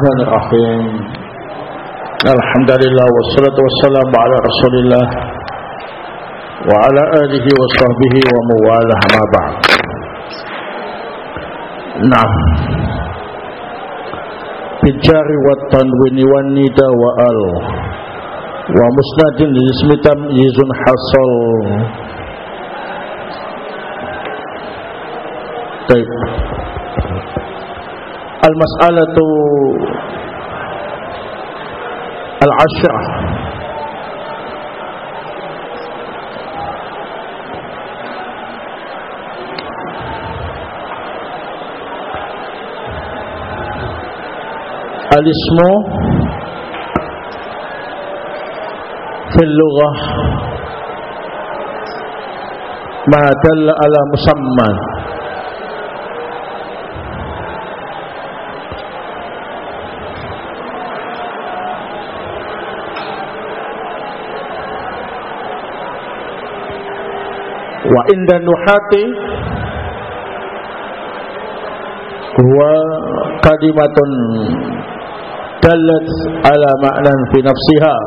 Bismillahirrahmanirrahim. Alhamdulillah wassalatu wassalamu ala Rasulillah wa ala alihi wa sahbihi wa mawalah ma ba'd. Nah, bijari wa tanwini wa nida wa al wa musnadin ismi tamyizun hasal. Baik. Al-mas'alatu al-ashrah al-ismu fil lughah ma dalla ala musamma wa inda nuhati huwa kalimatun dallat ala ma'nan fi nafsiha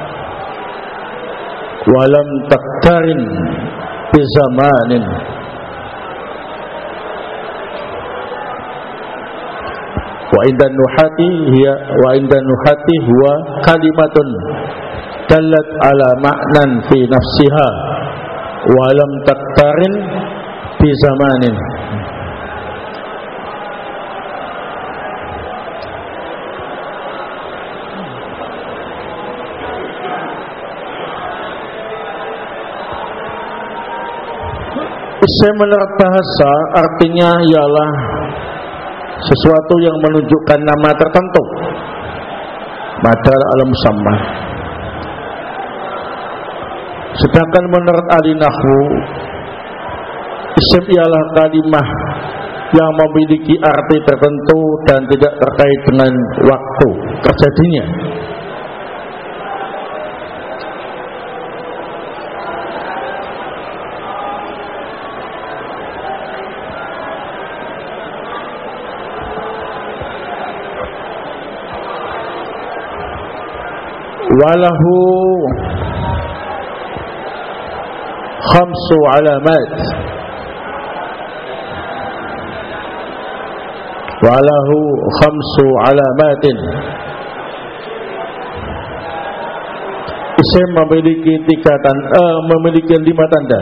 wa lam taktarin bi zamanin wa inda nuhati huwa kalimatun dallat ala ma'nan fi nafsiha walam taktarin fi zamanin. Isim menurut bahasa artinya ialah sesuatu yang menunjukkan nama tertentu, madar alam musamma. Sedangkan menurut ahli nahwu, isim ialah kalimah yang memiliki arti tertentu dan tidak terkait dengan waktu terjadinya. Walahu khamsu alamat walahu khamsu alamatin. Isim memiliki memiliki 5 tanda.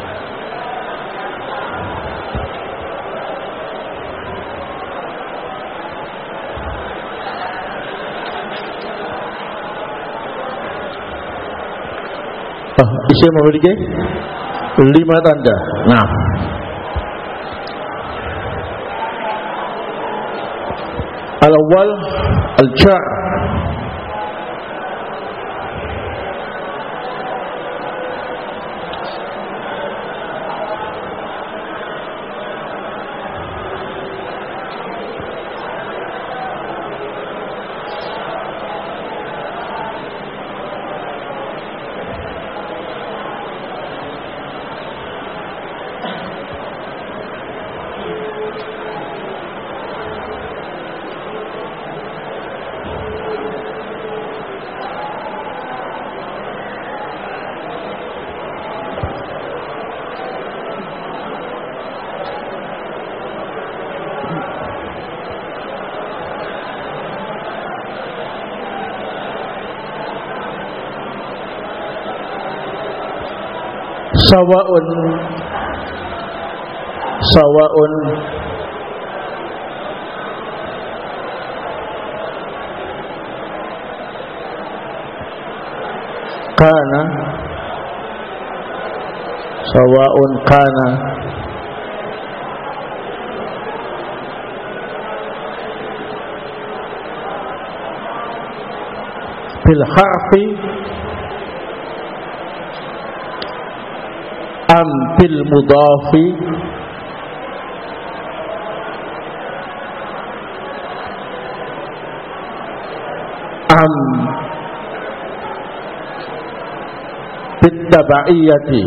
Isim memiliki 5 tanda. Nah, al-awwal al-jar, sawa'un kana bil harfi am bil mudafi am bit tabaiyati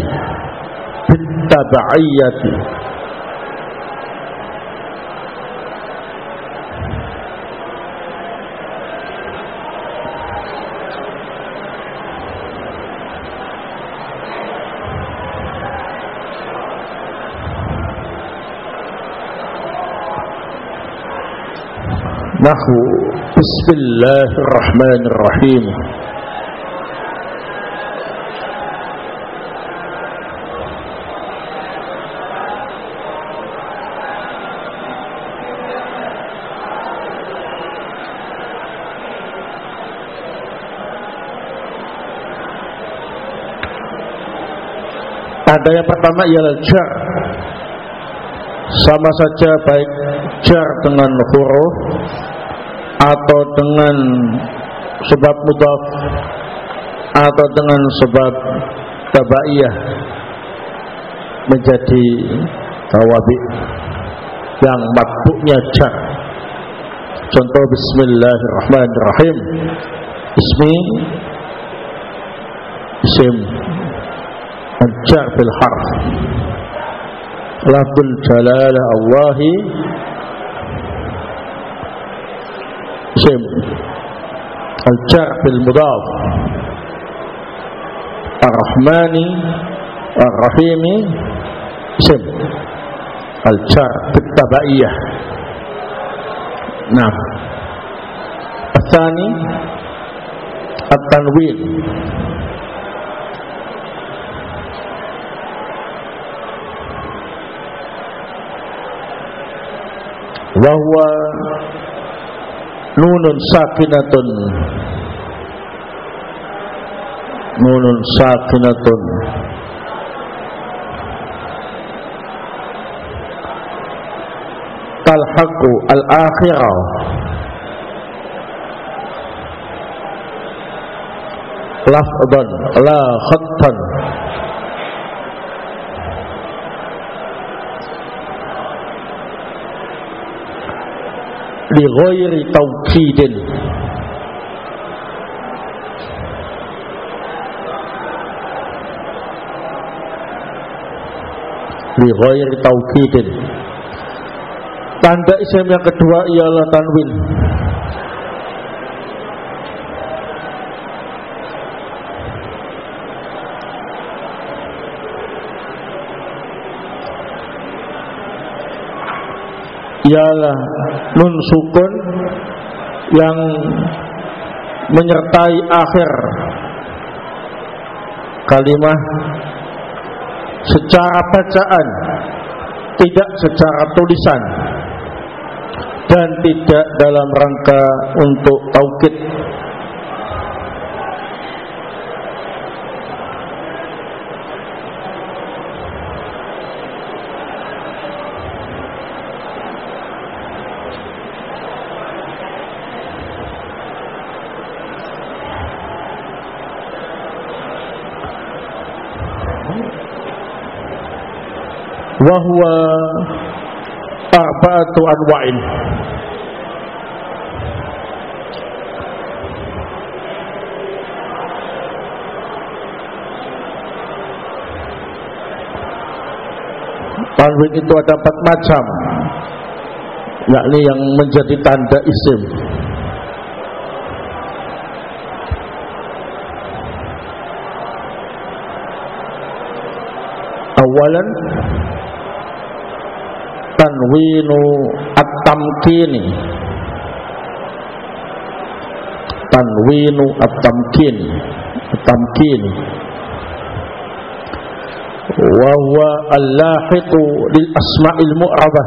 Nahu Bismillahirrahmanirrahim. Ada yang pertama ialah jar. Sama saja baik jar dengan huruf atau dengan sebab mudhaf atau dengan sebab tabaiyah menjadi tawabi yang matbu'nya jar. Contoh Bismillahirrahmanirrahim. Ismi isim al-jar bil harf. Lafzul jalalah Allahi isim al-jar bil mudhaf. Ar-Rahmani Ar-Rahimi isim al-jar bil tabaiyah. Nah, Atsani at-tanwin. Wa huwa nunun sakinatun. Nunun sakinatun talhaqu al-akhirah lafdan la khattan. Li ghairi tawkidin. Li ghairi tawkidin. Tanda isim yang kedua ialah tanwin. Ialah nun sukun yang menyertai akhir kalimat secara bacaan, tidak secara tulisan, dan tidak dalam rangka untuk taukid. Wa huwa arba'atu anwa'in. Tanwin itu ada 4 macam, yakni yang menjadi tanda isim. Awalan tanwinu at-tamkini. Tanwinu at-tamkini. At-tamkini wa huwa al-lahiqu lil asma'il mu'rabah.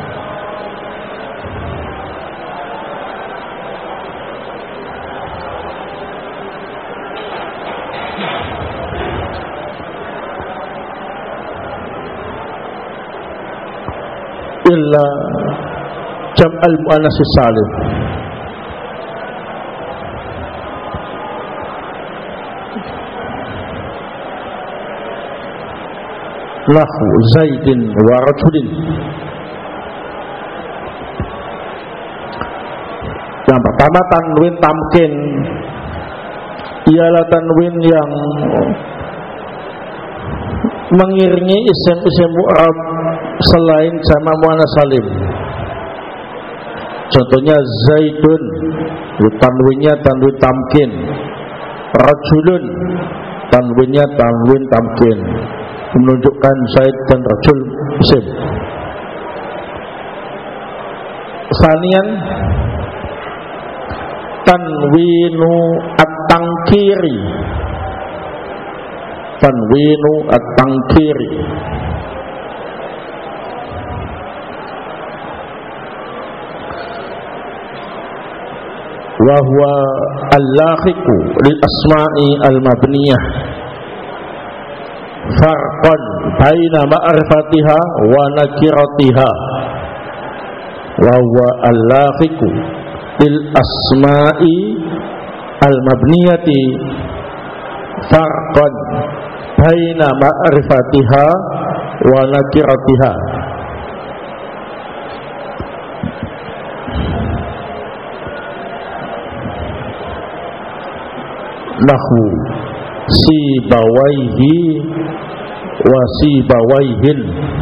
Illa jam'al muannas salim. Lahu Zaidin wa rajulin. Yang pertama tanwin tamkin, ialah tanwin yang mengiringi isim-isim mu'rab selain jamak muannas salim. Contohnya Zaidun, tanwinnya tanwin tamkin. Rajulun, tanwinnya tanwin tamkin, menunjukkan Zaid dan rajul isim. Sanian tanwinu at-tangkiri. Tanwinu at-tangkiri. Wa huwa al-lahiqu lil asma'i al-mabniyah farqan baina ma'rifatiha wa nakiratiha. Wa huwa al-lahiqu lil asma'i al-mabniyati farqan baina ma'rifatiha wa nakiratiha. Nahu sibawaihi wa sibawaihin.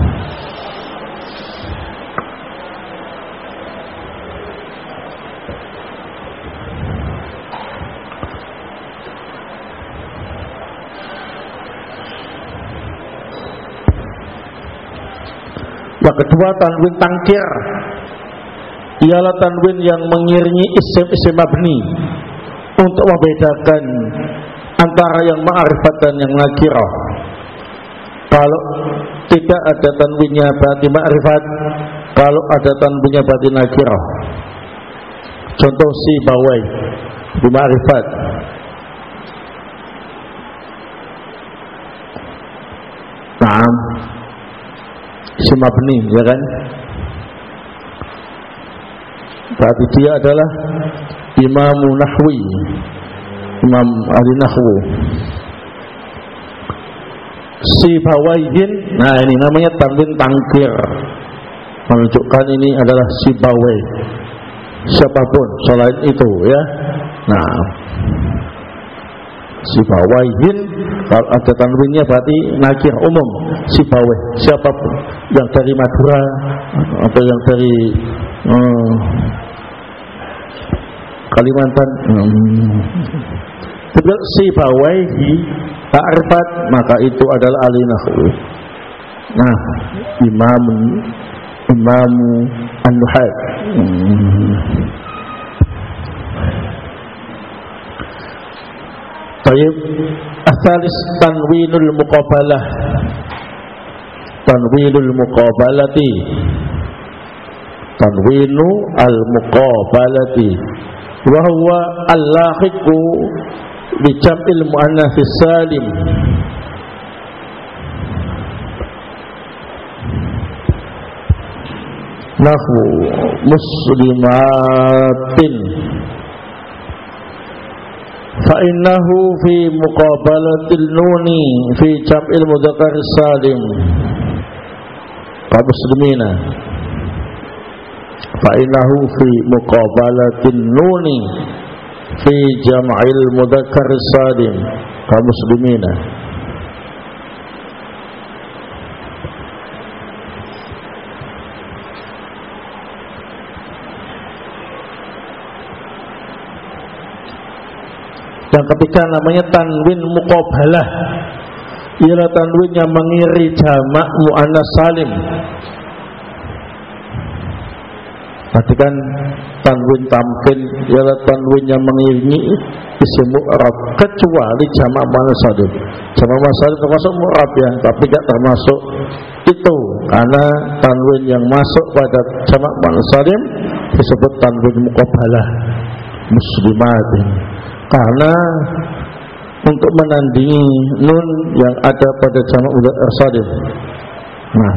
Yang kedua, tanwin tangkir ialah tanwin yang mengiringi isim-isim mabni untuk membedakan antara yang ma'rifat dan yang nakirah. Kalau tidak ada tanwinnya berarti ma'rifat, kalau ada tanwinnya berarti nakirah. Contoh sibawai di ma'rifat. Naam, isim mabni, ya kan? Berarti dia adalah imamu nahwi, imam ahli nahwu. Sibawaihin, nah ini namanya tanwin tangkir, menunjukkan ini adalah sibawai, siapapun selain itu, ya. Nah, sibawaihin kalau ada tanwinnya berarti nakir umum. Sibawai, siapapun yang dari Madura atau yang dari Kalimantan. Kalau sibawaihi ta'rifat, maka itu adalah ahli nahwu. Nah, imamu an-nuhat. Baik, asalis tanwinul muqabalah. Tanwinul muqabalati. Tanwinu al-muqabalati wa huwa al-lahiqu bi jam'il muannats salim. Nahwu muslimatin fa innahu fi muqabalatil nuni fi jam'il mudzakkar salim ka muslimina. Fa'inahu fi muqabalatin nuni fi jam'il mudzakkar salim kaum muslimina. Yang ketiga namanya tanwin muqabalah, ialah tanwin yang mengiri jamak muannats salim. Perhatikan, tanwin tamkin ialah tanwin yang mengiringi isim mu'rab kecuali jamak muannats salim. Jamak muannats salim termasuk mu'rab, ya, tapi tidak termasuk itu, karena tanwin yang masuk pada jamak muannats salim disebut tanwin muqabalah, muslimatin, karena untuk menandingi nun yang ada pada jamak mudzakkar salim. Nah,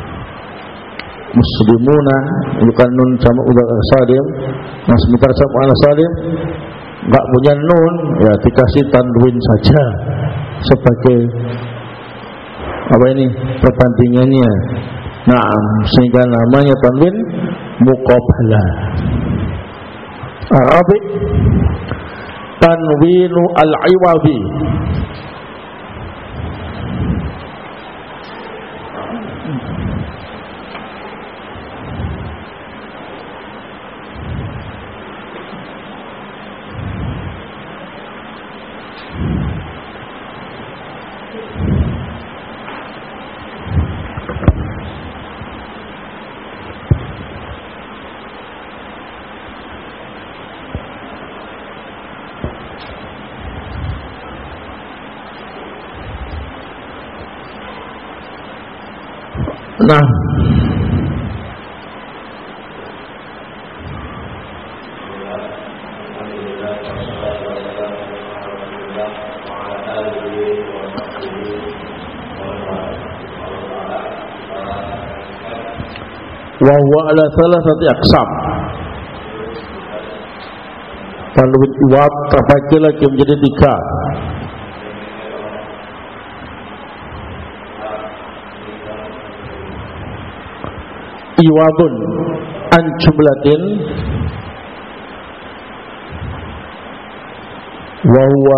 muslimuna bukan nun jamak mudzakkar salim. Nah, sementara jamak muannats salim enggak punya nun, ya dikasih tanwin saja sebagai apa ini perbandingannya. Nah, sehingga namanya tanwin muqabalah. Arabi tanwinu al-iwadi. Nah, wa huwa ala thalathati aqsam. Tanwin iwad terbagi lagi menjadi 3. Iwadun an jumlatin wa huwa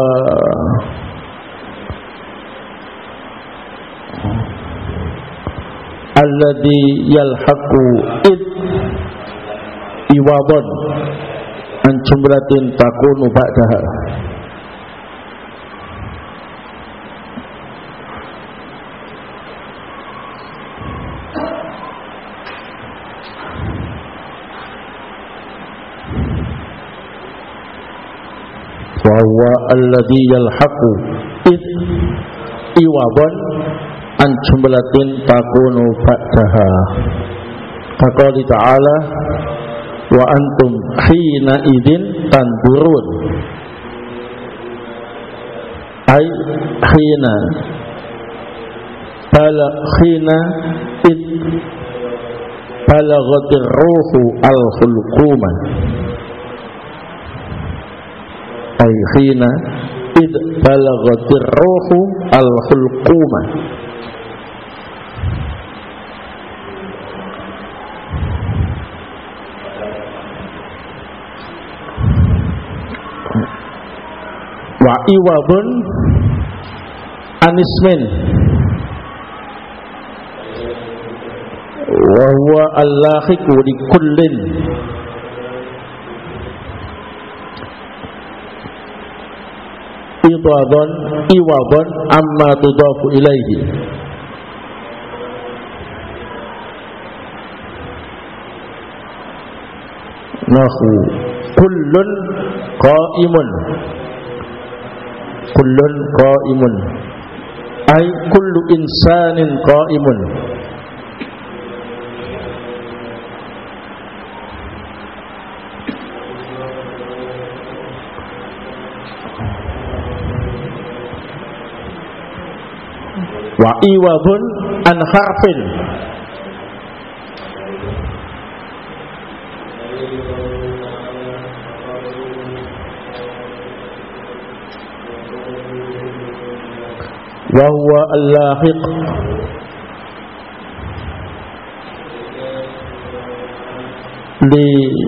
alladhi yalhaqu id iwadun an jumlatin takunu ba'daha. Wa huwa alladhi yalhaqu id iwadun an jumlatin takunu ba'daha. Faqala ta'ala wa antum hina idin tanzurun, ay hina id balaghatir ruhu al-khulquma, ay hina id balaghatir ruhu al-khulquma. Wa iwadun anismin wa huwa al-lahiqu li kullin iwadun amma tudafu ilaihi. Nahu kullun qa'imun, kullun qa'imun, ay kullu insanin qa'imun. Wa iwadun an harfin, wa huwa al-lahiq li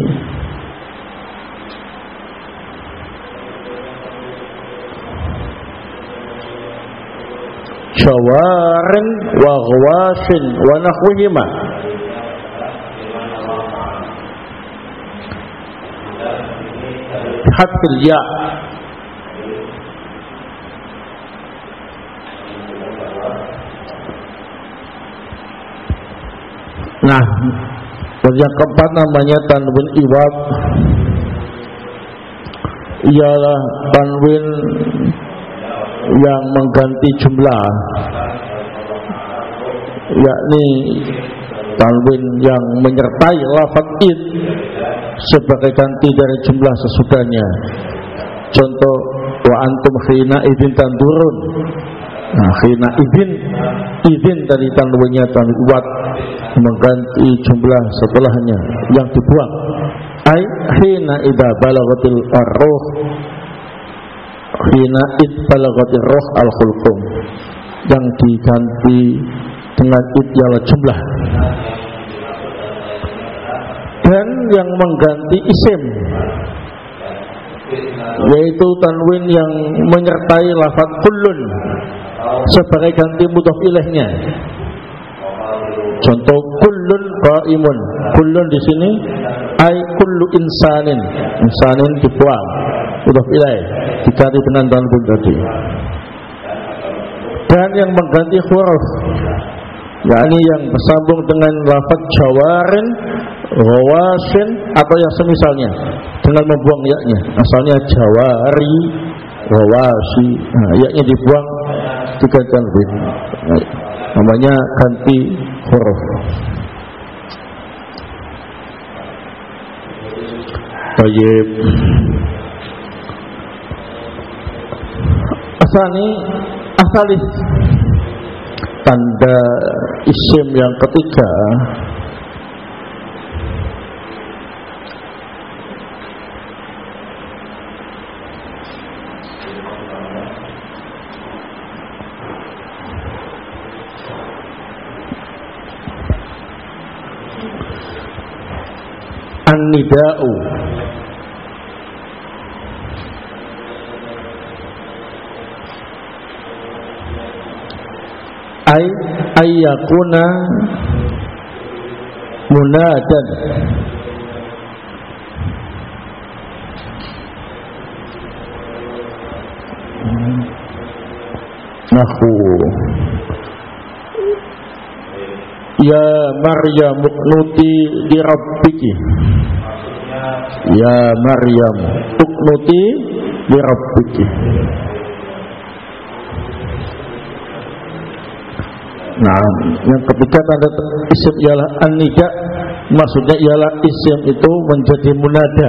syawarin wa ghawashin wa nahwihima. Hatil ya. Nah, yang keempat namanya tanwin iwad, ialah tanwin yang mengganti jumlah, yakni tanwin yang menyertai lafaz id sebagai ganti dari jumlah sesudahnya. Contoh, wa antum khina idin tanzurun. Nah, khina idin dari tanwinnya tanwin iwad mengganti jumlah setelahnya yang dibuang. Ai hina idza balagatil ar-ruh, hina id balagatil ruh al-khulqum, yang diganti dengan id ialah jumlah. Dan yang mengganti isim, yaitu tanwin yang menyertai lafaz kullun sebagai ganti mudhaf ilaihnya. Contoh kullun qaimun, kullun di sini ai kullu insanin, insanin dibuang mudhaf ilaih diganti dengan tanwin tadi. Dan yang mengganti huruf, yakni yang bersambung dengan lafaz jawarin, ghawasin atau yang semisalnya dengan membuang yaknya. Asalnya jawari, ghawasi, nah, yaknya dibuang diganti tanwin. namanya ganti huruf. Baik. Asalis tanda isim yang ketiga an-nida'u, ayyakuna munadan, nahu ya Maryam uqnuti li rabbiki, ya Maryam uqnuti li rabbiki. Nah, yang ketiga tanda isim ialah an-nida, maksudnya ialah isim itu menjadi munada.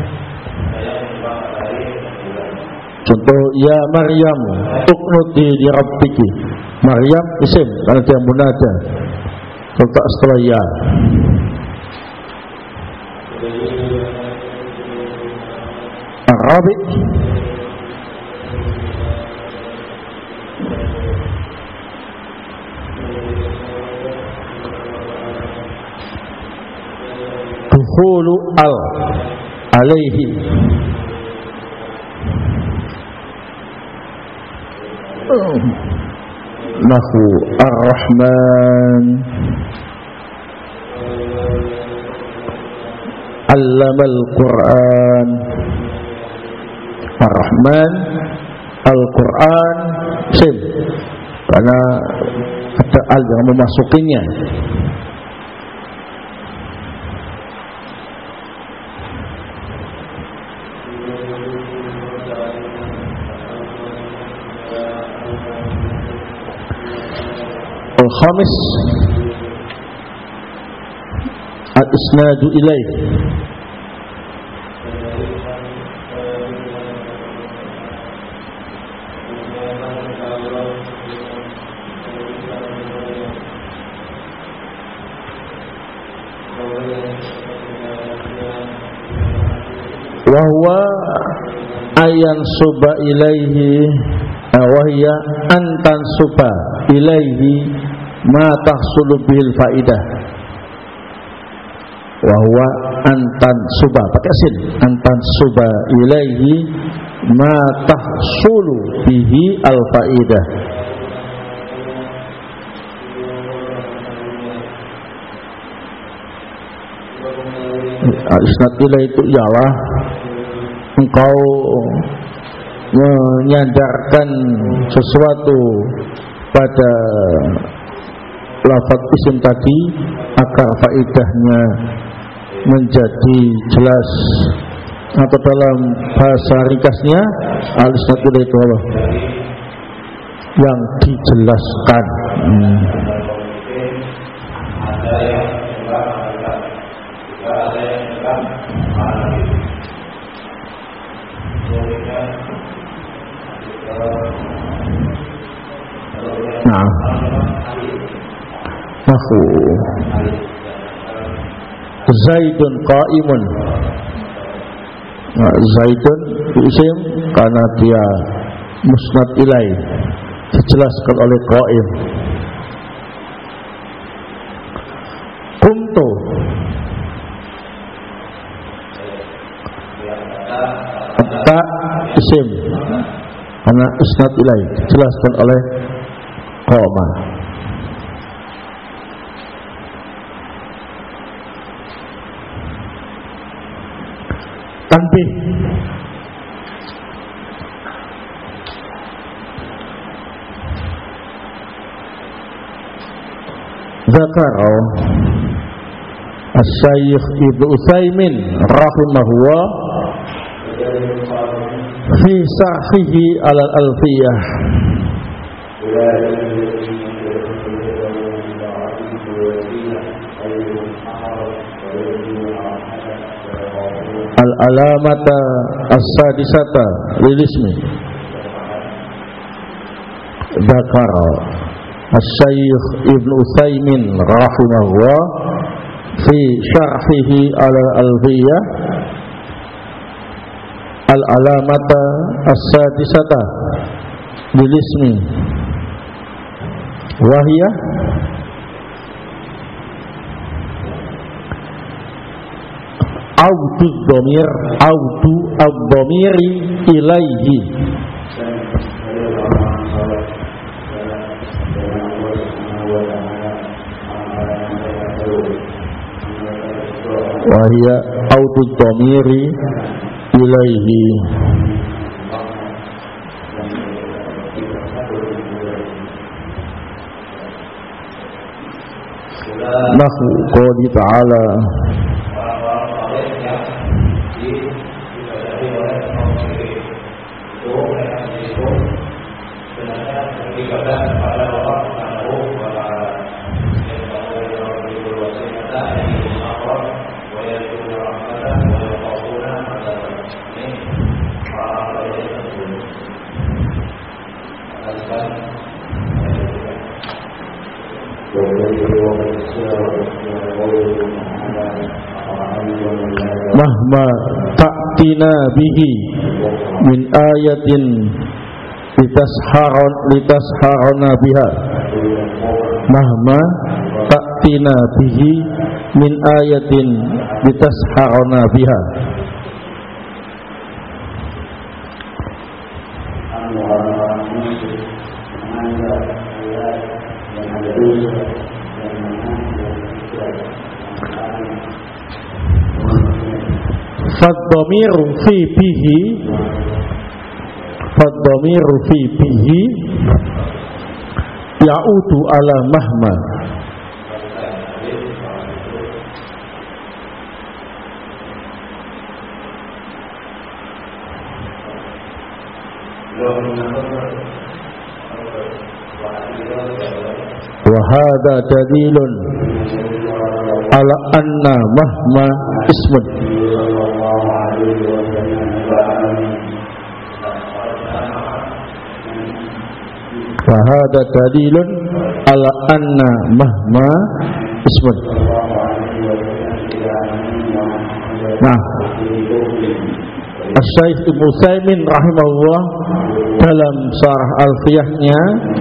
Contoh ya Maryam uqnuti li rabbiki, Maryam isim karena dia munada, letak setelah ya. Arabi dukhulu al alaihi, nahu ar-Rahman allamal Quran, ar-Rahman al-Quran sim karena ada al yang memasukinya. Al-khamis al-isnadu ilaih, wa huwa ayan suba ilaihi, wahya antan suba ilaihi ma tahsulu bil faidah, wa huwa antan suba pakai sin, antan suba ilaihi ma tahsulu bihi al faidah. Al-isnad ilaih itu ialah engkau menyandarkan sesuatu pada lafaz isim tadi agar faedahnya menjadi jelas, atau dalam bahasa ringkasnya al-isnad ilaih itu yang dijelaskan. Nah, nahu Zaidun qaimun, nah, Zaidun isim karena dia musnad ilaih, dijelaskan oleh qaim. Kuntu ta isim karena isnad ilaih, dijelaskan oleh qoma. Tanbih, Zakara Asy-Syaikh Ibnu Utsaimin rahimahullah fi sahihi al-alfiyah al-alamata as-sadisata lil ismi. Dzakara Asy-Syaikh Ibnu Utsaimin rahimahullah fi syarhihi ala al-Alfiyah al-alamata as-sadisata bil ismi wa hiya audu dhamir audu ad-dhamiri ilaihi wa hiya audu dhamiri ilaihi nahu qouli ta'ala mahma ta'tina bihi min ayatin litasharana biha mahma ta'tina bihi min ayatin litasharana biha Fad-dhamiru fi bihi ya'udu ala mahma wa hadha dalilun ala anna mahma ismun wa hadha dalilun ala anna mahma ismun. Nah, Asy-Syaikh Ibnu Utsaimin rahimahullah dalam syarah Alfiyahnya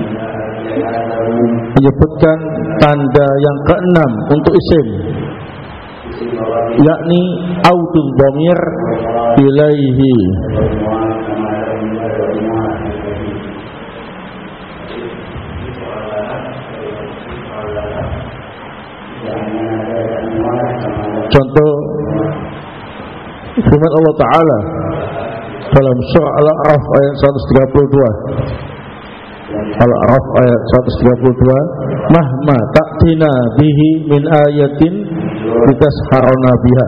menyebutkan tanda yang keenam untuk isim, yakni audul dhamir ilaihi. Contoh firman Allah Ta'ala dalam surah Al-A'raf ayat 132. Al-A'raf ayat 132, mahma ta'tina bihi min ayatin litasharana biha.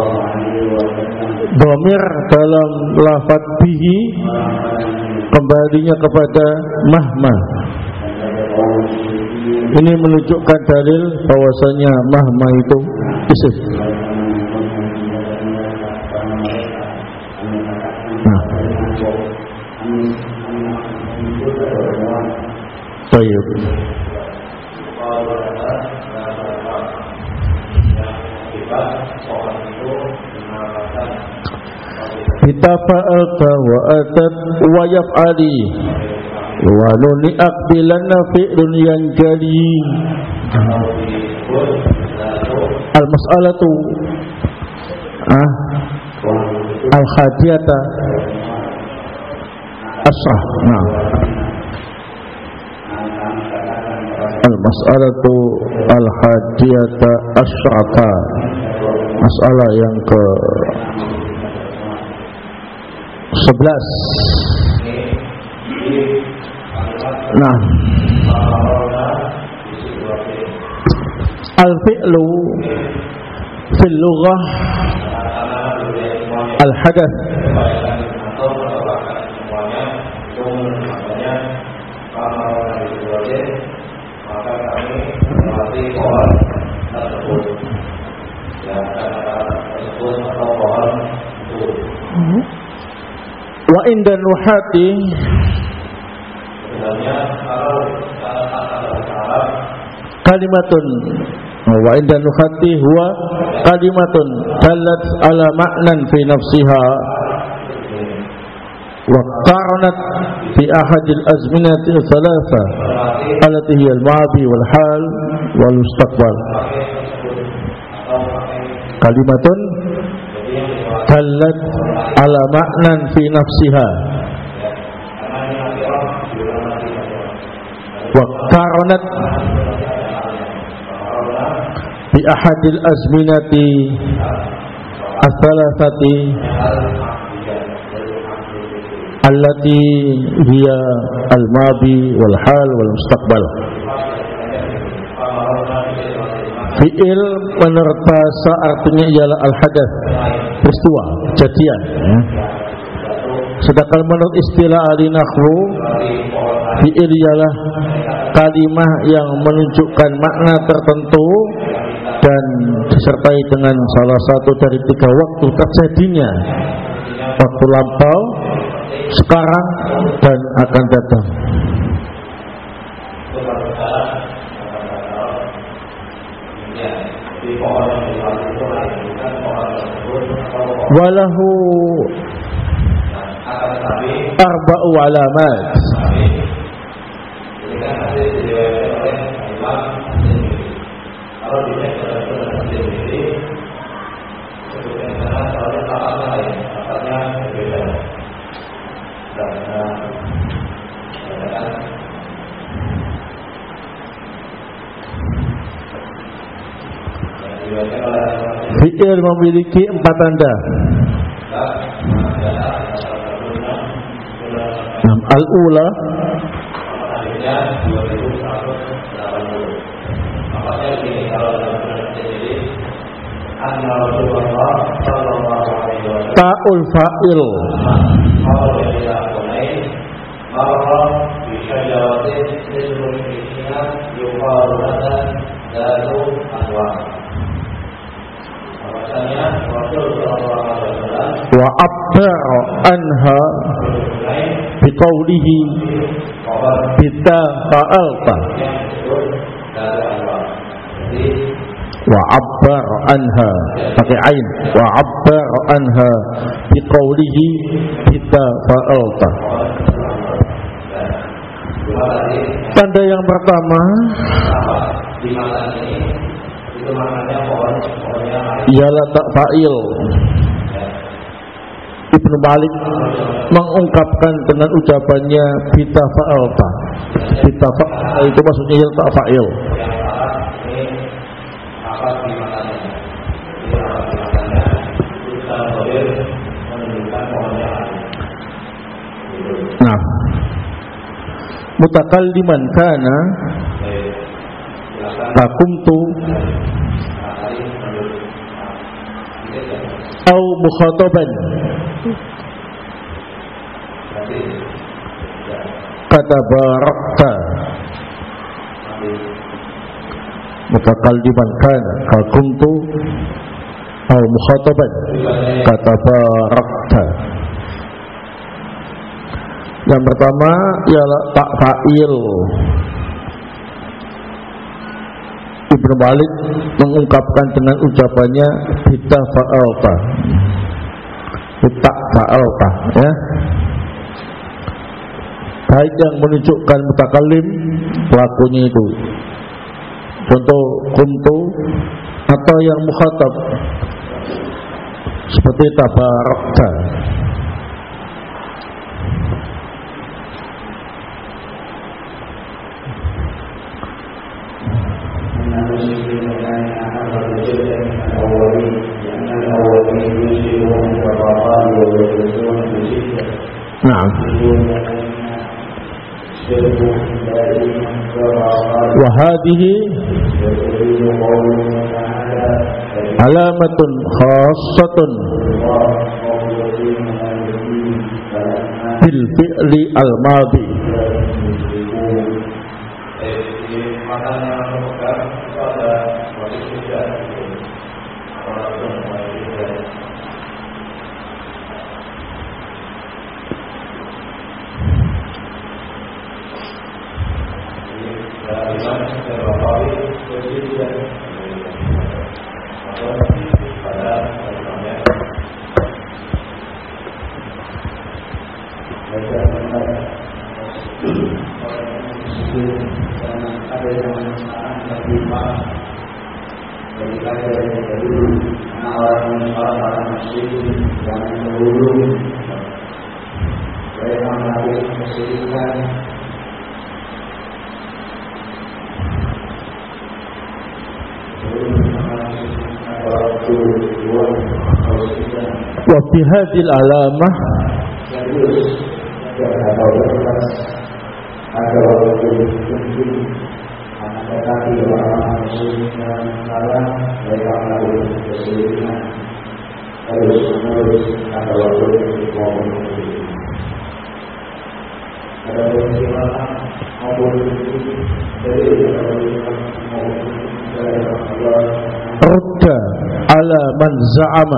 Dhamir dalam lafaz bihi kembalinya kepada mahma. Ini menunjukkan dalil bahwasanya mahma itu isim. Baik. Bitafa'alta wa atat wa yaf'ali wa nuni aqbilanna fi'lun yanjali. Al-mas'alatu al-hadiyata asrah. Nah, al-mas'alatu al-hadiyata asyrata, masalah yang ke 11. Nah, al-fi'lu fil lughah al-hadath Wa inda nuhati kalimatun, wa inda nuhati huwa kalimatun dalat ala ma'nan fi nafsiha wa qaranat fi ahadil azminati thalatha allati hiya al-madi wal hal wal mustaqbal. Kalimatun dalat ala ma'nan fi nafsiha wa qaranat bi ahadil azminati as-thalathati allati hiya al-madi wal hal wal mustaqbal. Fi'il menurut bahasa artinya ialah al-hadath, peristiwa, kejadian, ya. Sedangkan menurut istilah ahli nahwu, fi'il ialah kalimah yang menunjukkan makna tertentu dan disertai dengan salah satu dari tiga waktu terjadinya: waktu lampau, sekarang, dan akan datang. Walahu arba'u alamat. Fi'il memiliki 4 tanda. Al-ula ta'ul fa'il wa abdara anha biqaulihi bita fa'alta wa abbar anha pakai ain, wa abbar anha biqaulihi bita fa'alta. Tanda yang pertama ialah tak fa'il. Ibnu Malik mengungkapkan dengan ucapannya bita fa'alta. Bita fa'alta itu maksudnya ialah tak fa'il. Nah, mutakalliman kana takumtu au mukhataban kata barakta. Mutakalliman kana takumtu au mukhataban kata barakta. Yang pertama ialah tak fa'il. Ibnu Malik mengungkapkan dengan ucapannya bita fa'alta, bita fa'alta, ya. Baik yang menunjukkan mutakallim pelakunya itu, contoh kuntu, atau yang mukhatab seperti tabarakta. Nah, wahadihi alamatun khassatun bil fi'li al-madi. Wa fi hadhil alamah rudda ala man za'ama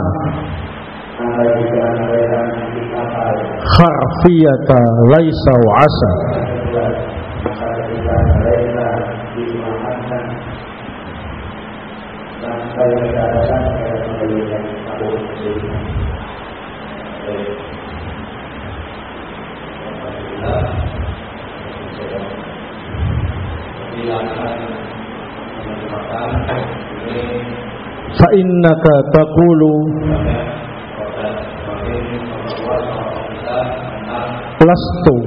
kharfiyata laisa wa asa. Fa innaka taqulu lastu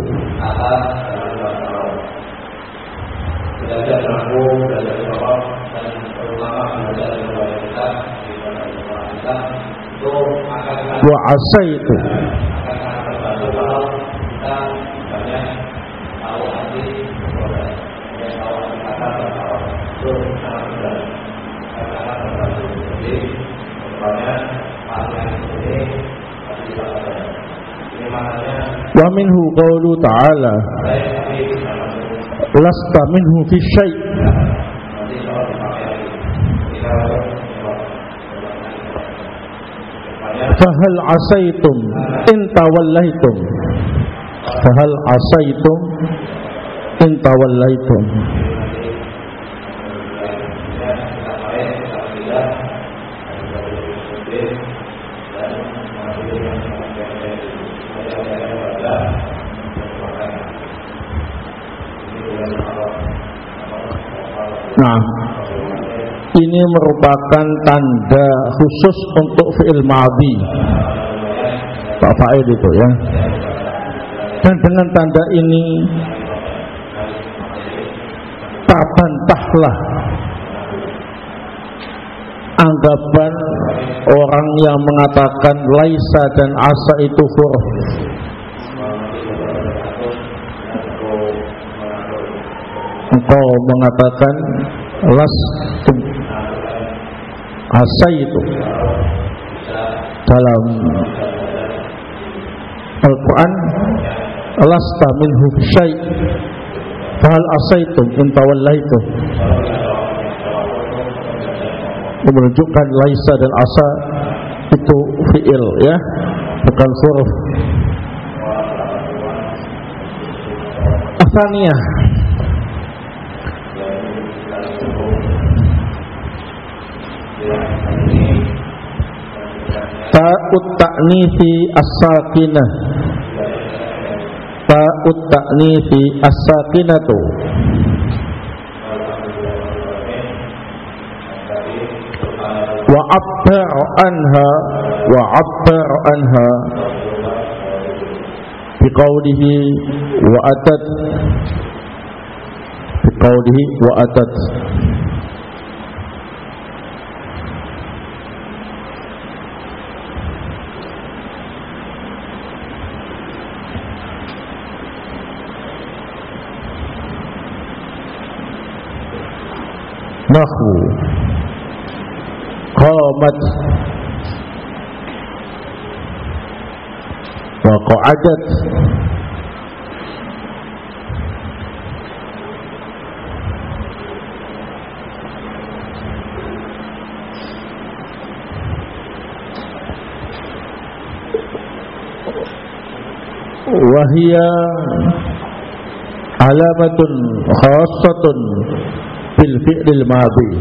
wa asaitu wa minhu qawlu ta'ala lasta minhu fi syai'. Fahal asaitum in tawallaitum, fahal asaitum in tawallaitum. Nah, ini merupakan tanda khusus untuk fi'il madhi, Pak Faid itu ya. Dan dengan tanda ini terbantahlah anggapan orang yang mengatakan laisa dan asa itu huruf. Engkau mengatakan lastu asaitu dalam Al-Quran, lasta minhu syai' fahal asaitum in tawallaitum, menunjukkan laisa dan asa itu fi'il ya, bukan huruf. Atsaniyah, ta'ut ta'nifi as-sakinah, ta'ut ta'nifi as-sakinatu wa abbar anha biqaulihi wa atat, biqaulihi wa atat. Nahwu qamat wa qa'adat wa hiya alamatun khassatun bil fi'lil madhi.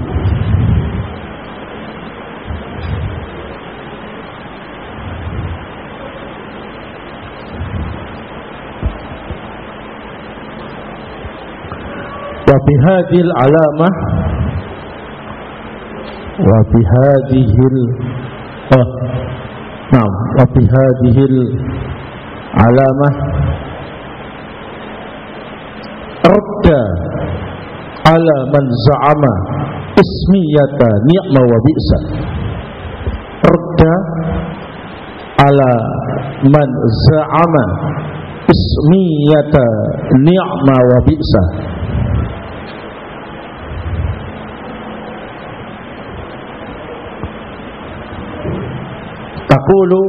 Wa bihadhil alamah wa bihadhil wa bihadhil alamah radda ala man za'ama ismiyata ni'ma wa bi'sa. Radda ala man za'ama ismiyata ni'ma wa bi'sa. Taqulu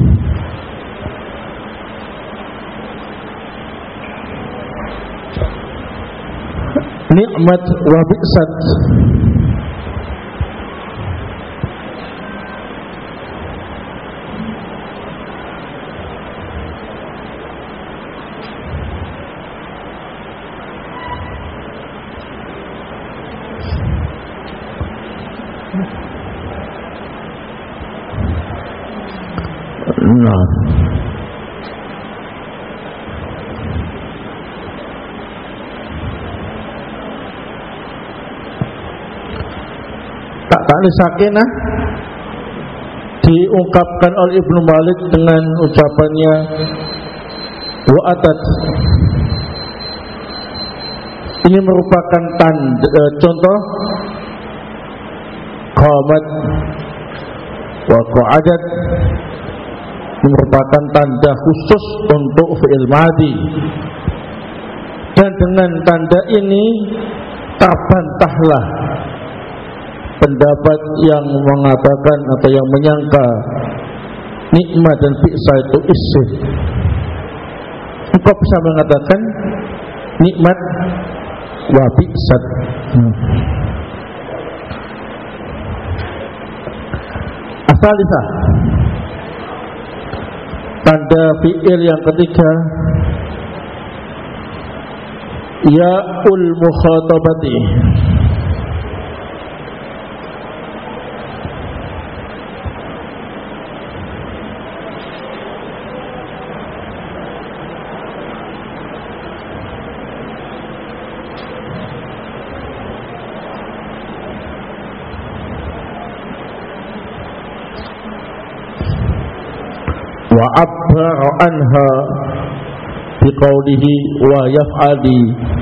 ni'mat wa bi'sat. Nah, ta'nis sakinah diungkapkan oleh Ibnu Malik dengan ucapannya wa atat. Ini merupakan contoh qamat wa qa'adat, merupakan tanda khusus untuk fi'il madhi. Dan dengan tanda ini terbantahlah pendapat yang mengatakan atau yang menyangka nikmat dan bi'sa itu isim. Engkau bisa mengatakan nikmat wa bi'sat. Asalisa, tanda fi'il yang ketiga, ya'ul mukhatabati. Wa abbara anha biqaulihi wa yaf'ali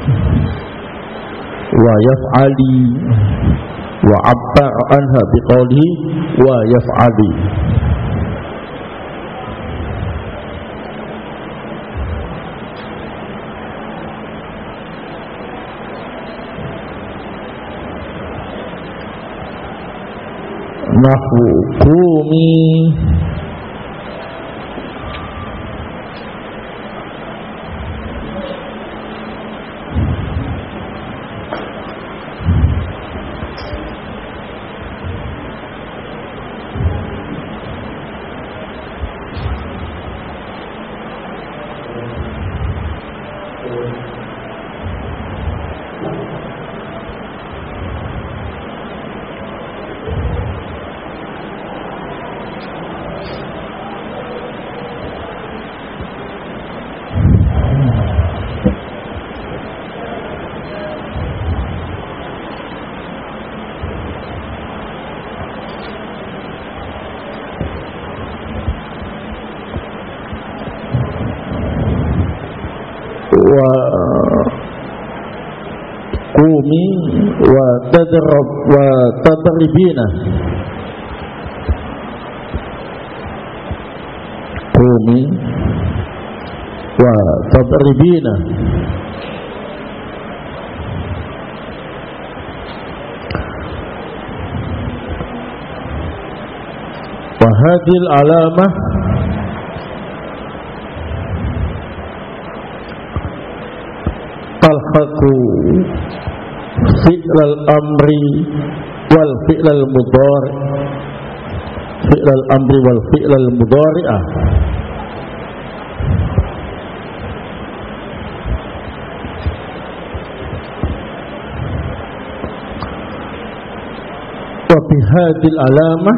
wa abbara anha biqaulihi wa yaf'ali. Nahwu qumi wa qumi wa tadrab wa tadribina. Qumi wa tadribina. Wa hadhil alamah talhaqu fi'lal amri wal fi'lal mudhari, fi'lal amri wal fi'lal mudhari'ah. bihadil alamah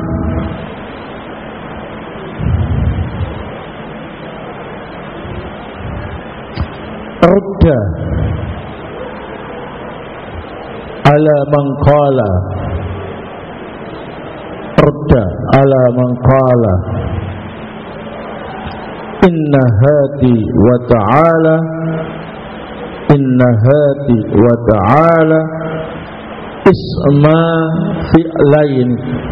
rudda ala man qala rudda ala man qala inna hadi wa ta'ala inna hadi wa ta'ala isma fi'lain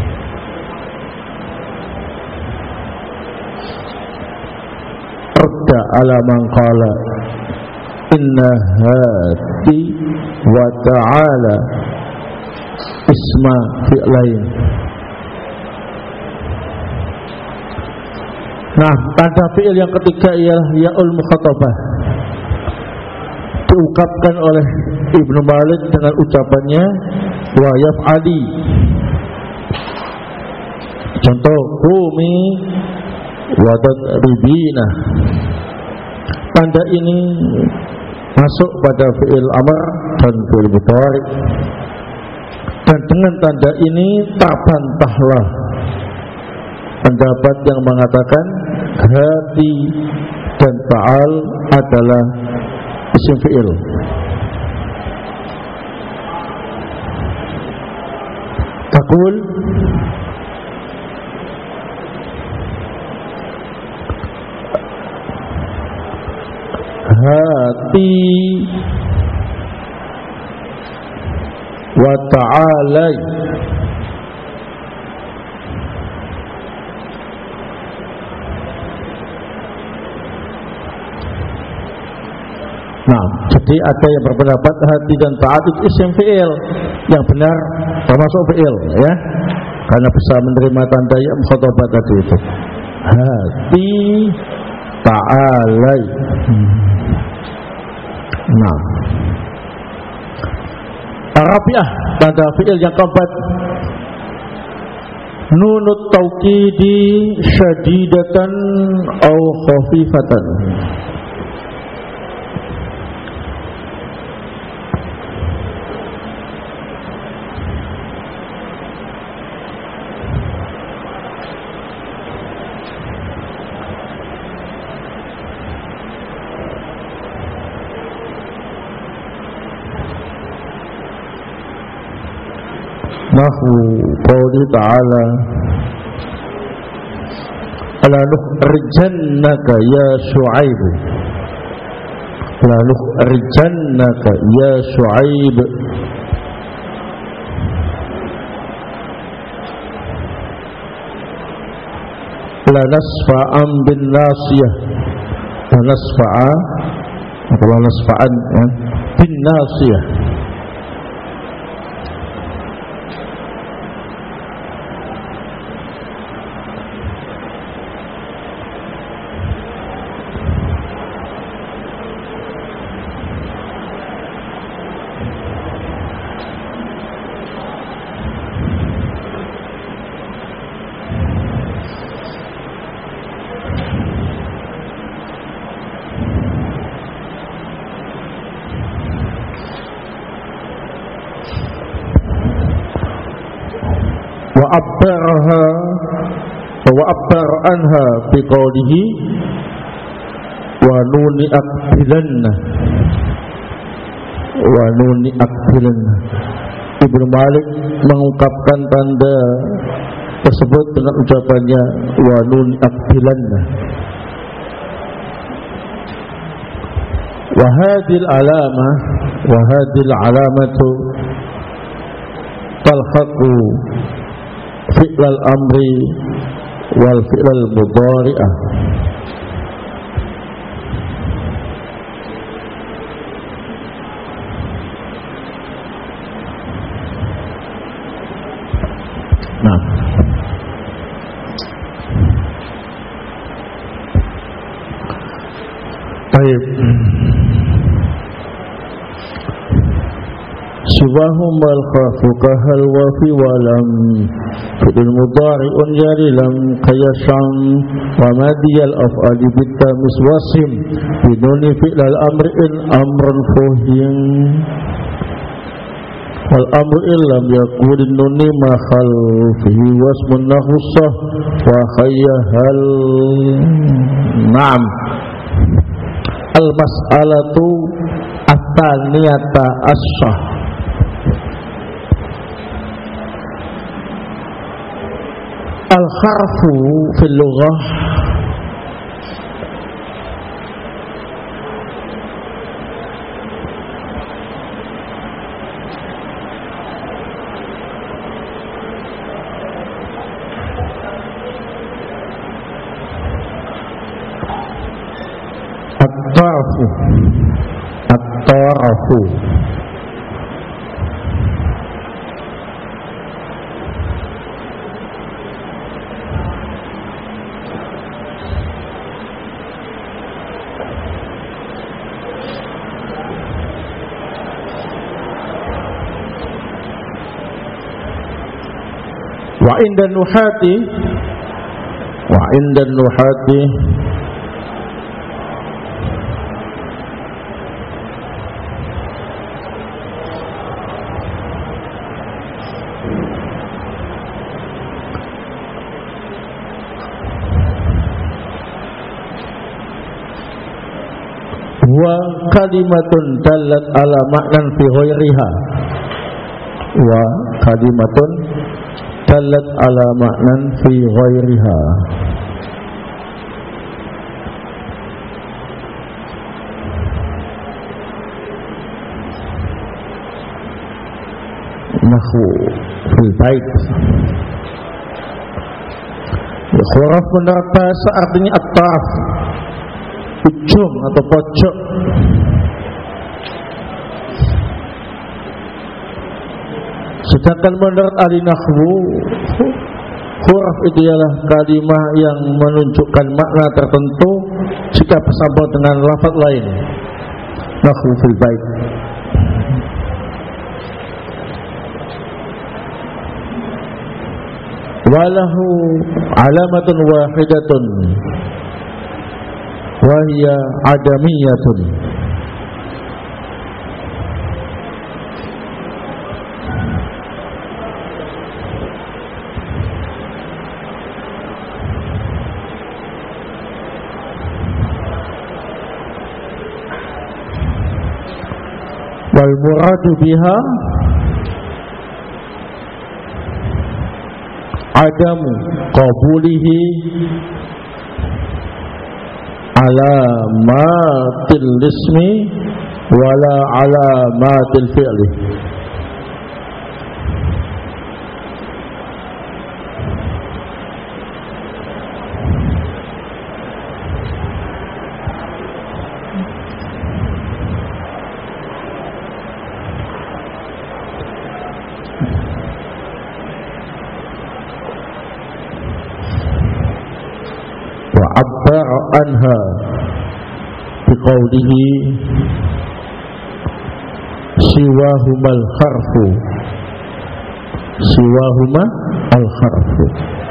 rudda ala man qala inna hadi wa ta'ala isma fi'lain. Nah, tanda fi'il yang ketiga ialah ya'ul mukhatabah, diungkapkan oleh Ibnu Malik dengan ucapannya wa yaf'ali. Contoh qumi wa tadribina. Tanda ini masuk pada fi'il amr dan fi'il mudhari. Dan dengan tanda ini terbantahlah pendapat yang mengatakan hati dan ta'al adalah isim fi'il. Taqul hati wa ta'alai. Nah, jadi ada yang berpendapat hati dan ta'at itu isim fi'il, yang benar termasuk fi'il, ya, karena bisa menerima tanda ya mukhatabah tadi itu. Hati ta'alai. Nah, Arabiah tanda fi'il yang keempat, nunut taukidi syadidatan au khafifatan. Nahu qauli ta'ala ala nukhrijannaka ya Syu'aib, la nukhrijannaka ya Syu'aib. La nasfa'an bin nasiyah, la nasfa'a atau la nasfa'an ya, bin nasiyah. Wa abbar anha biqaulihi wa nuni akbilanna, wa nuni akbilanna. Ibnu Malik mengungkapkan tanda tersebut dengan ucapannya wa nuni akbilanna. Wa hadhil alamah, wa hadhil alamatu talhaqu fi'lal amri wal fi'lal mudhari'ah. Nah, baik. Siwahum wal khafuka hal wa fi walam fi'il mudhari'un jari lam kayasham wa madiyal af'ali bitamis wasim biduni fi'lal amri'in amrun fuhim wal amru illam yakun nuni ma khalfihi wasmun nahussah wa khayyahal. Naam. Al mas'alatu at-taniyata as-sah. Al harfu fil lughah at-tarafu wa inda nuhati wa kalimatun dalat ala maknan fi ghairiha wa kalimatun dalat ala maknan fi ghairiha. Nahwu fil bait. Khuraf menurut bahasa artinya at-taraf, ujung atau pojok. Sedangkan menurut ahli nahwu, huruf itu ialah kalimah yang menunjukkan makna tertentu jika bersambung dengan lafaz lain. Nahwu fil bait. Walahu alamatun wahidatun wa hiya adamiyatun. Wal muradu biha adamu qabulihi alamatil ismi wala alamatil fi'li. Abbar anha biqaulihi siwahumal harfu, siwahuma al harfu.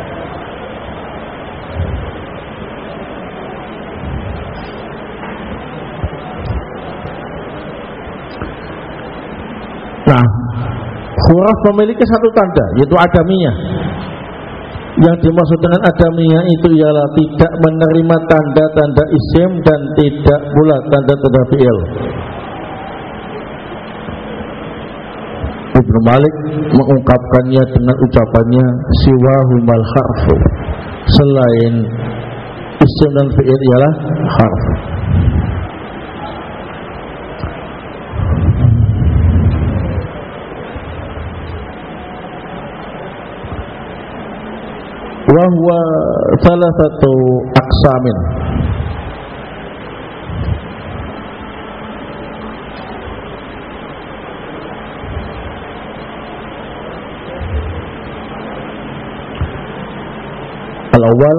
Nah, huruf memiliki satu tanda, yaitu adamiyah. Yang dimaksud dengan adamiyah itu ialah tidak menerima tanda-tanda isim dan tidak pula tanda-tanda fi'il. Ibnu Malik mengungkapkannya dengan ucapannya siwahumal harfu, selain isim dan fi'il ialah harf. Wa huwa thalathatu aqsamin. Al-awwal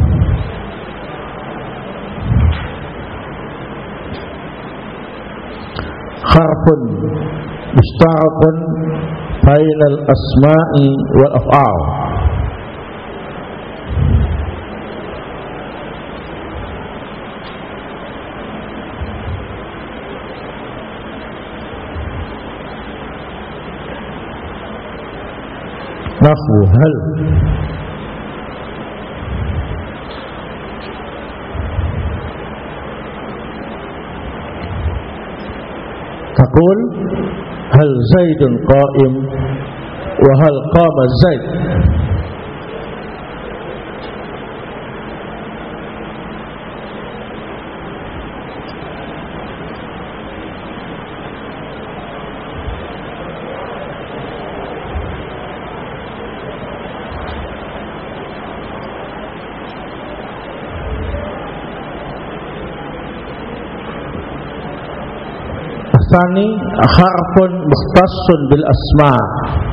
harfun musta'arun bainal asma'i wal af'al. Nahwu hal. Taqul hal Zaidun qa'im wa hal qama Zaid. Tsani harfun mukhtassun bil asma'.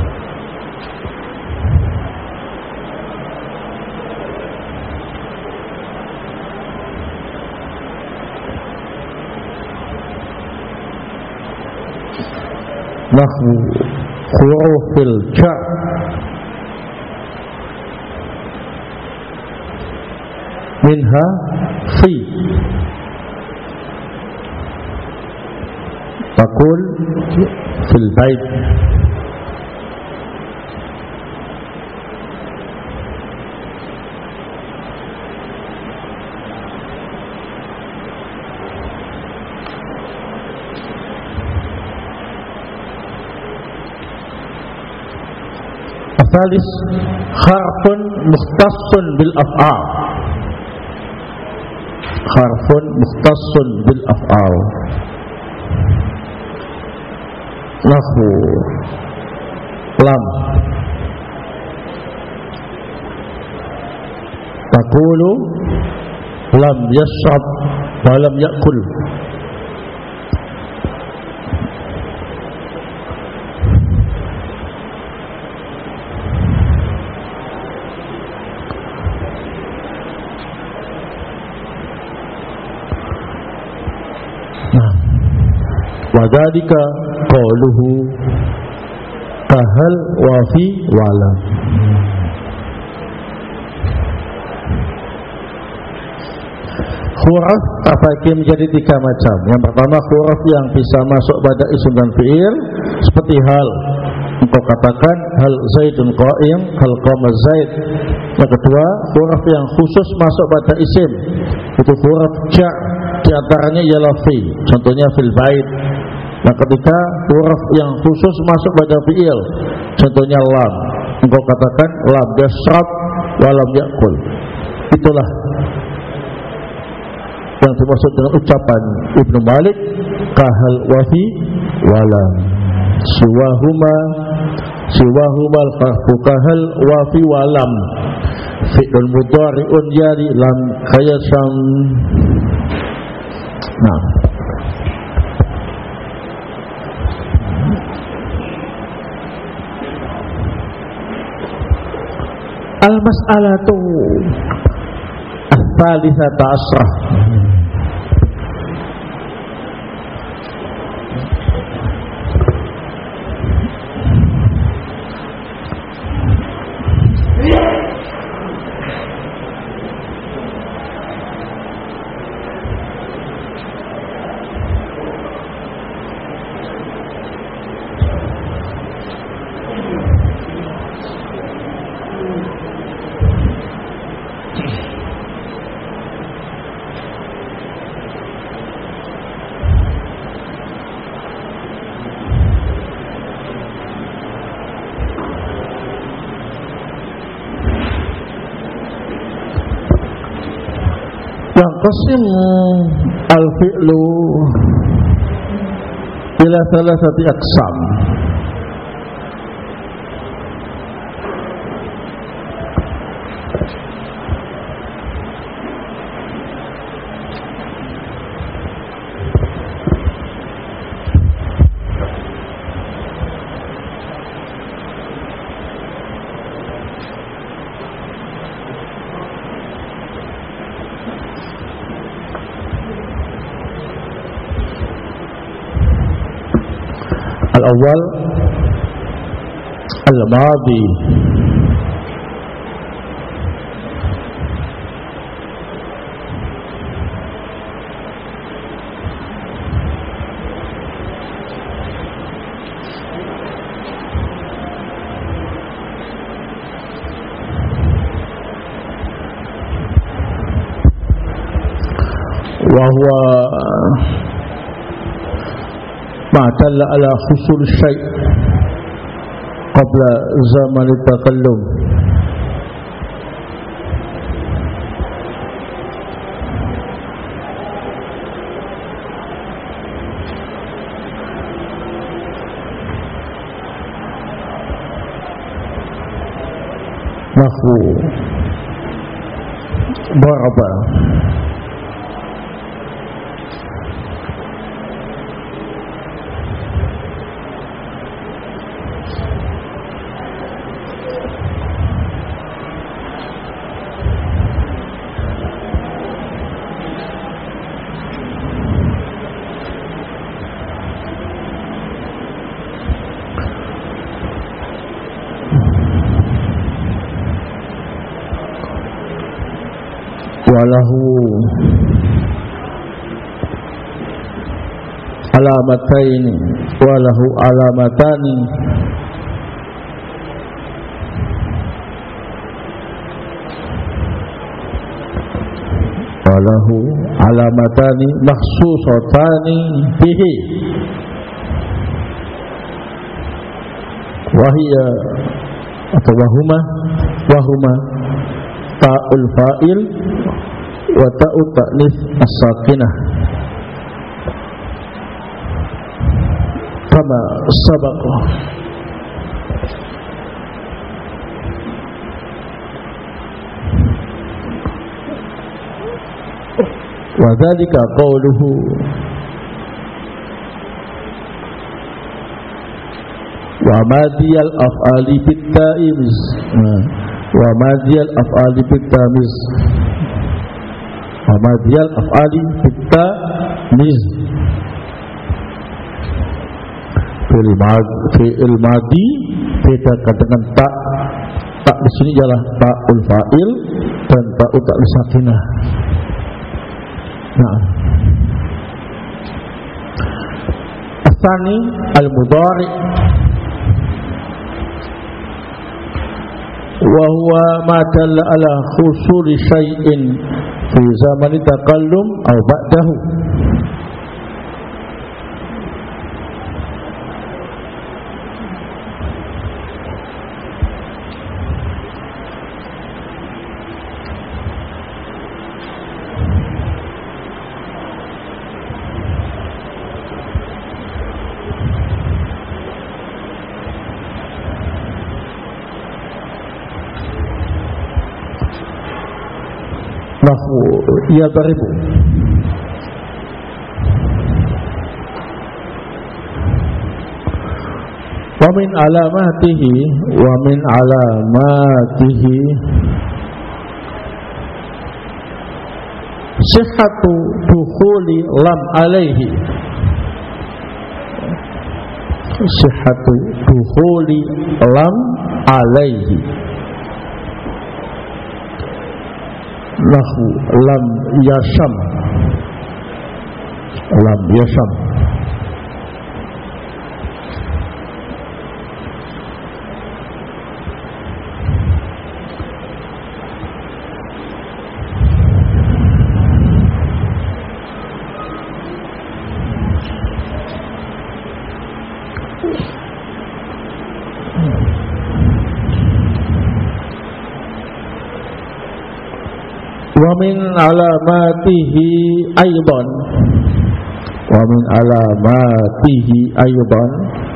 Nahwu hurufil jar minha fi. Taqul fil bait. Asalis harfun mukhtassun bil af'al. Harfun mukhtassun bil af'al. Nahwu lam. Taqulu lam yashrab wa lam yakul. Wadhalika qauluhu kahal wa fi walam. Huruf terbagi menjadi 3 macam. Yang pertama huruf yang bisa masuk pada isim dan fi'il, seperti hal. Engkau katakan hal Zaidun qa'im, hal qama Zaid. Yang kedua huruf yang khusus masuk pada isim, itu huruf ja'. Di antaranya ialah fi, contohnya fil bait. Yang ketiga huruf yang khusus masuk pada fi'il, contohnya lam. Engkau katakan lam yashrab wa lam yakul. Itulah yang dimaksud dengan ucapan Ibnu Malik kahal wa fi walam. Siwahuma al-harfu kahal wa fi walam. Fi'lun mudhari'un yari lam kayasam. Nah, al-mas'alatu ats-tsalitsata asyrah. Yanqasim al-fi'lu ila thalathati aqsam. Al-awwal al-madhi. huwa ma dalla ala husul syai' qabla zaman takallum. Nahwu daraba, walahu alamataini, walahu alamatani, walahu alamatani makhsusatani bihi, wahia atau wahuma ta'ul fa'il wa ta'u ta'nis as-sakinah kama sabaqa. Wa dzalika qawluhu wa madiyal af'ali bit ta'iz, wa madiyal af'ali bit tamiz, wa madiyal af'ali bit tamiz. Fi'il madi bedakan dengan tak. Tak di sini ialah ta'ul fa'il dan ta'u ta'lis sakinah. Nah, asani al-mudhari wa huwa ma dalla ala husuli syai'in fi zamani takallum aw ba'dahu. Nahwu yadribu, wa min alamatihi sihhatu dukhuli lam alaihi, sihhatu dukhuli lam alaihi. Nahwu lam yasham, lam yasham. Wa min alamatihi aydan, wa min alamatihi aydan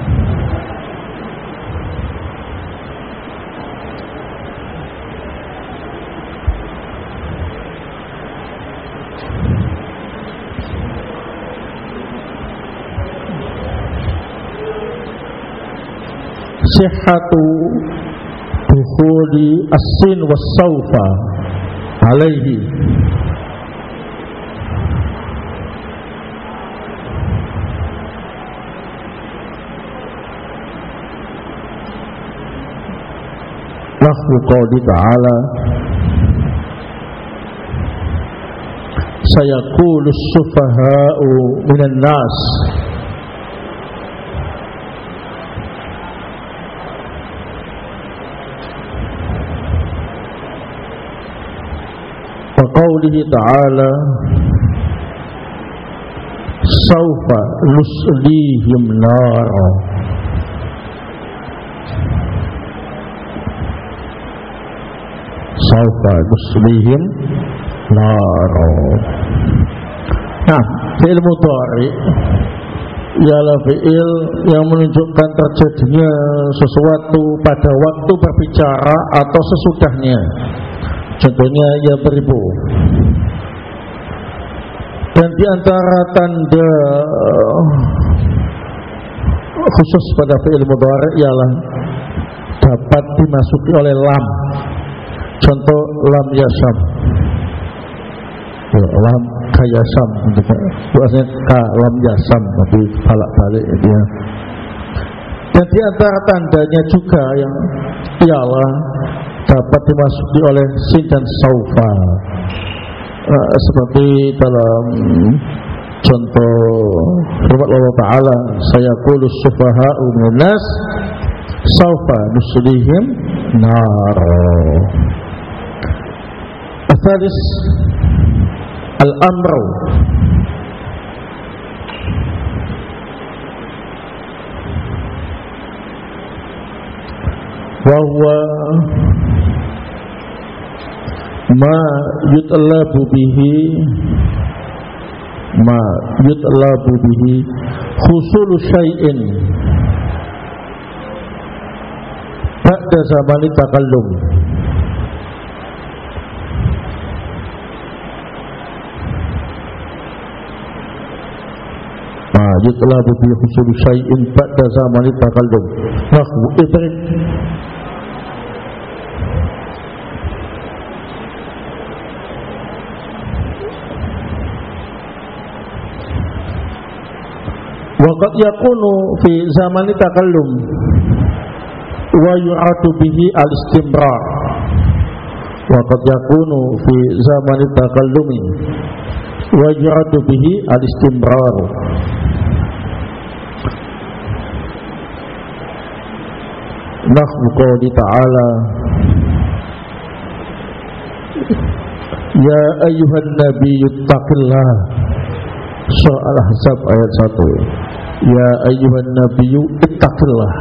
sihhatu dukhuli as-sin was-sawfa alaihi. Nahwu qawli ta'ala sayaqulu as-sufaha'u minan nas, wa qawlihi ta'ala saufa nuslihim nara. Saufa nuslihim nara. Nah, fi'il mudhari ialah fi'il yang menunjukkan terjadinya sesuatu pada waktu berbicara atau sesudahnya. Contohnya ya beribu. Dan di antara tanda khusus pada fi'il mudhari ialah dapat dimasuki oleh lam. Contoh lam yasam. Lam kayasam, maksudnya ka lam yasam, tapi balik dia. Dan di antara tandanya juga yang ialah dapat dimasuki oleh sin dan saufa, seperti dalam contoh firman Allah Taala, sayaqulu sufaha'u minan nas saufa nuslihim nar. Asalis al-amru wa huwa ma yutlabu bihi husulu syai'in ba'da zamani takallum. Yutlabu bi husul syai'in ba'da zamani takallum. Nahwu idrik. Wa qad yakunu fi zamani takallum wa yu'atu bihi al-istimrar. Wa qad yakunu fi zamani takallumi wa yu'atu bihi al-istimrar. Nahwu qouli ta'ala ya ayyuhan nabiyyu taqillah. Surah Al-Ahzab ayat 1. Ya ayyuhan nabiyyu ittaqillah.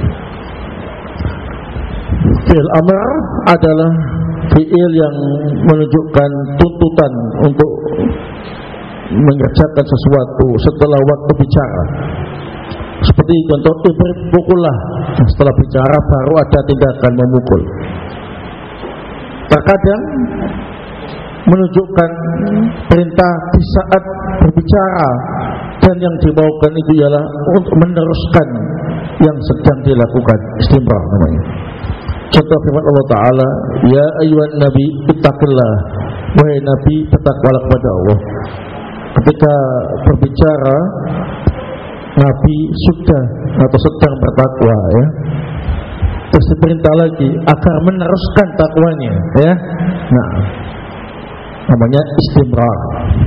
Fi'il amr adalah fi'il yang menunjukkan tuntutan untuk mengerjakan sesuatu setelah waktu bicara. Seperti contoh ibrik, pukullah. Setelah bicara baru ada tindakan memukul. Terkadang menunjukkan perintah di saat berbicara, dan yang dimaukan itu ialah untuk meneruskan yang sedang dilakukan, istimrar namanya. Contoh firman Allah Ta'ala, ya ayyuhan nabi ittaqillah. Wahai nabi, bertakwalah kepada Allah. Ketika berbicara, nabi sudah atau sedang bertakwa, ya. Terus diperintah lagi agar meneruskan takwanya, ya. Nah, namanya istimrar.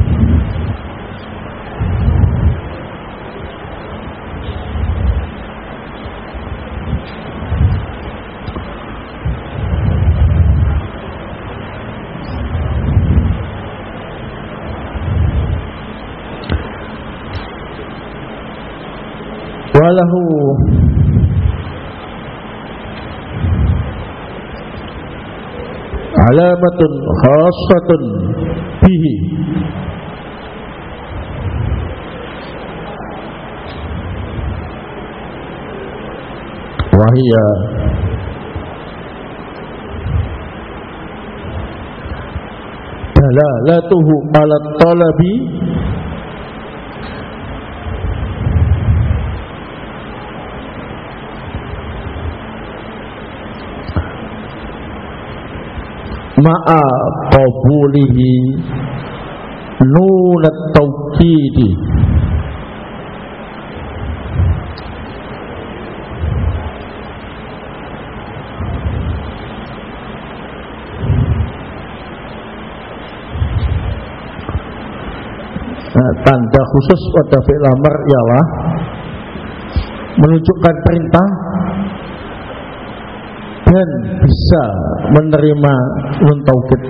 Walahu alamatun khassatun bihi wahia dalalatuhu ala talabi ma'a qabulihi nunat tawkidi. Tanda khusus pada fi'il amr ialah menunjukkan perintah dan bisa menerima nun taukid.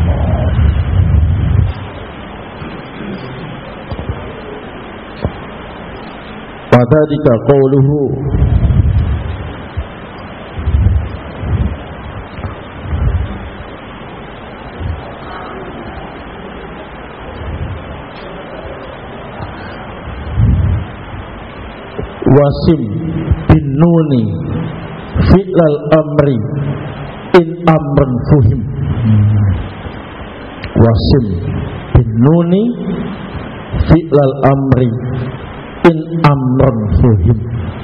Wadhalika qawluhu wasim bin nuni fi'lal amri in amran fuhim. Wasim bin nuni fi'lal amri in amran fuhim.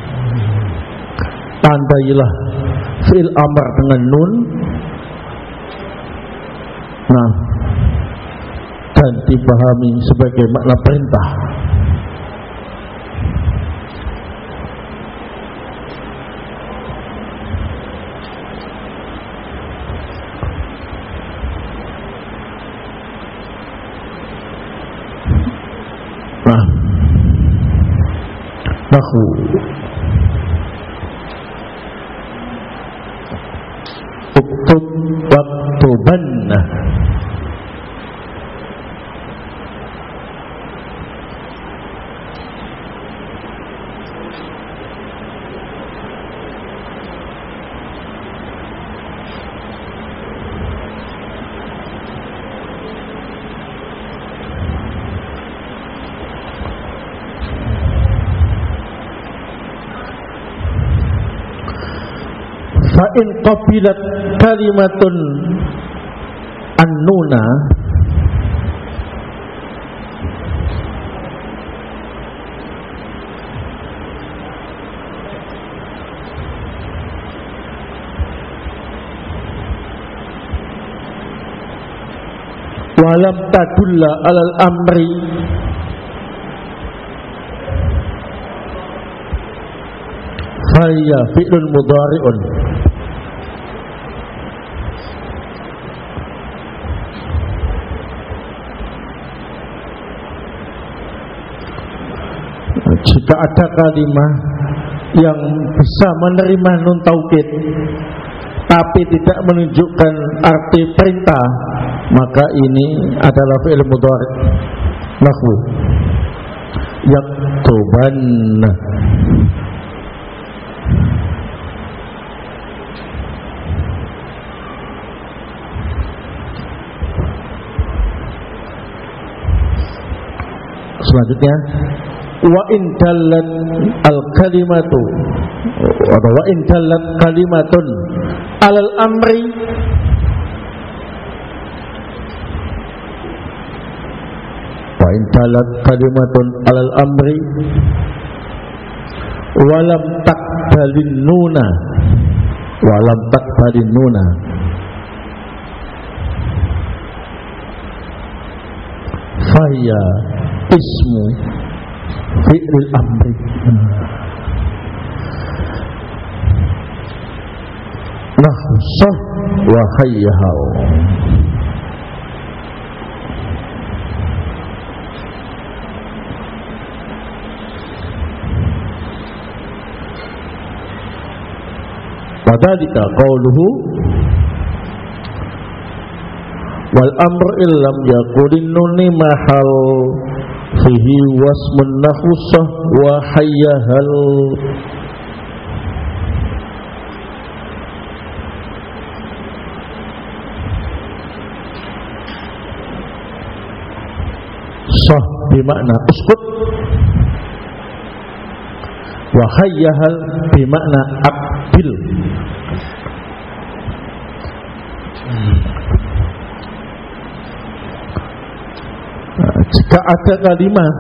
Tandailah fi'il amr dengan nun, nah, dan dipahami sebagai makna perintah. Nah, nahu uktub waktubanna fa'in qabilat kalimatun an-nuna walam tadulla alal amri faya fi'lun mudhari'un. Jika ada kalimat yang bisa menerima nun taukid tapi tidak menunjukkan arti perintah, maka ini adalah fi'il mudhari'. Nahwu yaktubanna, selanjutnya wa in dallat al kalimatu atau wa in dallat kalimatun alal amri wa in dallat kalimatun alal amri walam taqbalin nuna walam taqbalin nuna faya ismu fi'il amri. Nahsah wa hayyahau. Wadhalika qawluhu wal amr illam yakulin nuni mahal fihi wasmun nakhusah wa hayyahal. Sah bimakna uskut, wa hayyahal bimakna akbil. Jika ada kalimat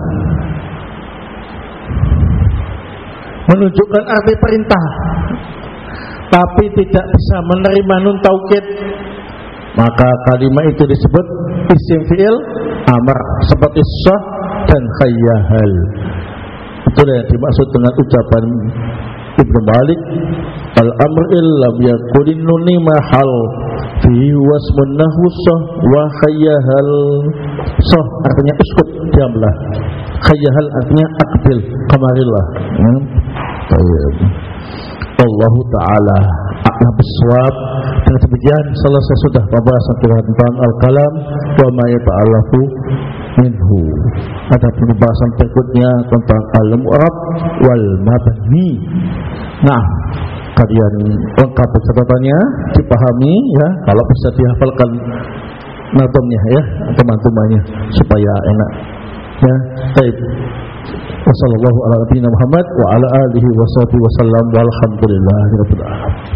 menunjukkan arti perintah tapi tidak bisa menerima nun taukid, maka kalimat itu disebut isim fi'il amr seperti sah dan hayyahal. Itulah yang dimaksud dengan ucapan Ibnu Malik, al-amr illam yakulin nuni mahal fi wasmun nahusah wa hayyahal. Sah artinya uskut, diamlah. Hayyahal artinya akbil, kemarilah. Allah Ta'ala maaflah bisawab. Dengan demikian selesai sudah pembahasan tentang al-kalam wa ma yata'allaqu minhu. Ada pembahasan berikutnya tentang al-mu'rab wal mabni. Nah, kalian lengkap catatannya, dipahami ya, kalau bisa dihafalkan natomnya ya, teman-temannya supaya enak ya. Baik. Wassallallahu ala nabiyina Muhammad wa ala alihi washabbihi wasallam walhamdulillahirabbil alamin.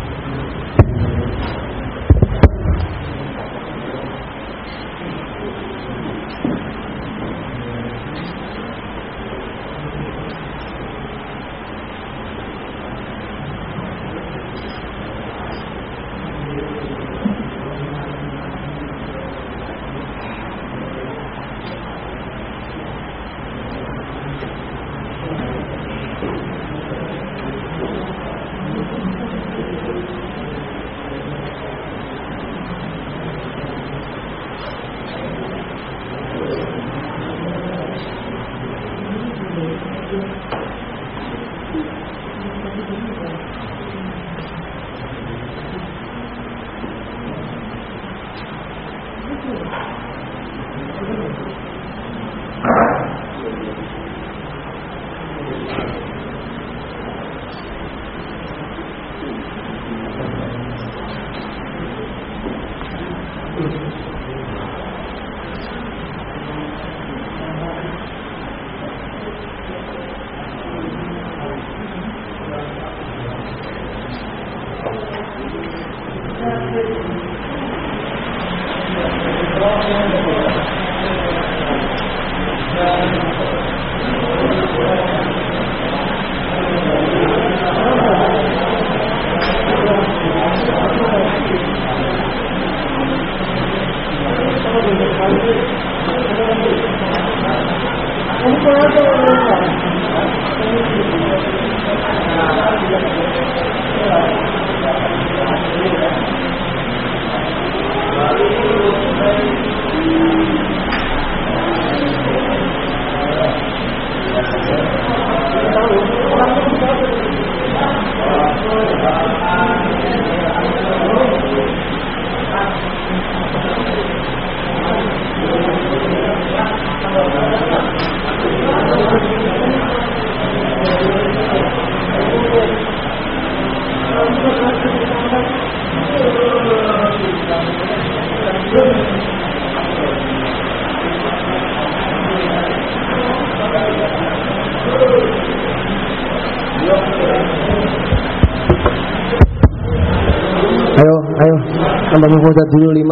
Ayo, tambah muda dulu 5.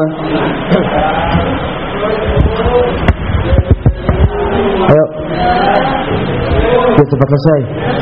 Ayo, biar cepat selesai.